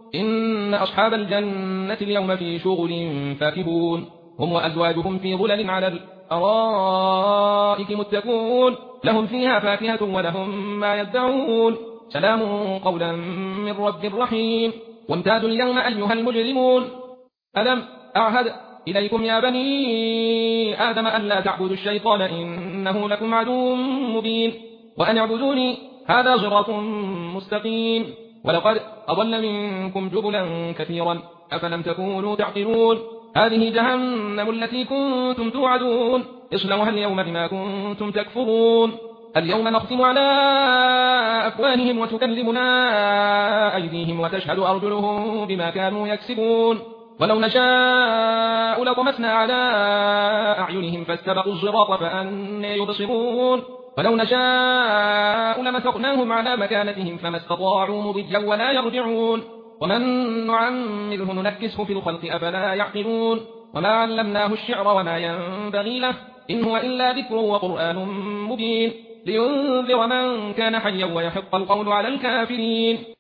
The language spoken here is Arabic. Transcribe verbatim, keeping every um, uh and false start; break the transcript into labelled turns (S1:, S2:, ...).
S1: إن أصحاب الجنة اليوم في شغل فاكهون هم وأزواجهم في ظلل على الأرائك متكئون لهم فيها فاكهة ولهم ما يدعون سلام قولا من رب رحيم وامتازوا اليوم أيها المجرمون ألم أعهد إليكم يا بني آدم أن لا تعبدوا الشيطان إنه لكم عدو مبين وأن اعبدوني هذا صراط مستقيم ولقد أضل منكم جبلا كثيرا أفلم تكونوا تعقلون هذه جهنم التي كنتم توعدون اصلوها اليوم بما كنتم تكفرون اليوم نختم على أفواههم وتكلمنا أيديهم وتشهد أرجلهم بما كانوا يكسبون ولو نشاء لطمسنا على أعينهم فاستبقوا الصراط فأنى يبصرون ولو نشاء لمسخناهم على مكانتهم فما استطاعوا مضجا ولا يرجعون ومن نعمره ننكسه في الخلق أفلا يعقلون وما علمناه الشعر وما ينبغي له إن هو إلا ذكر وقرآن مبين لينذر من كان حيا ويحق القول على الكافرين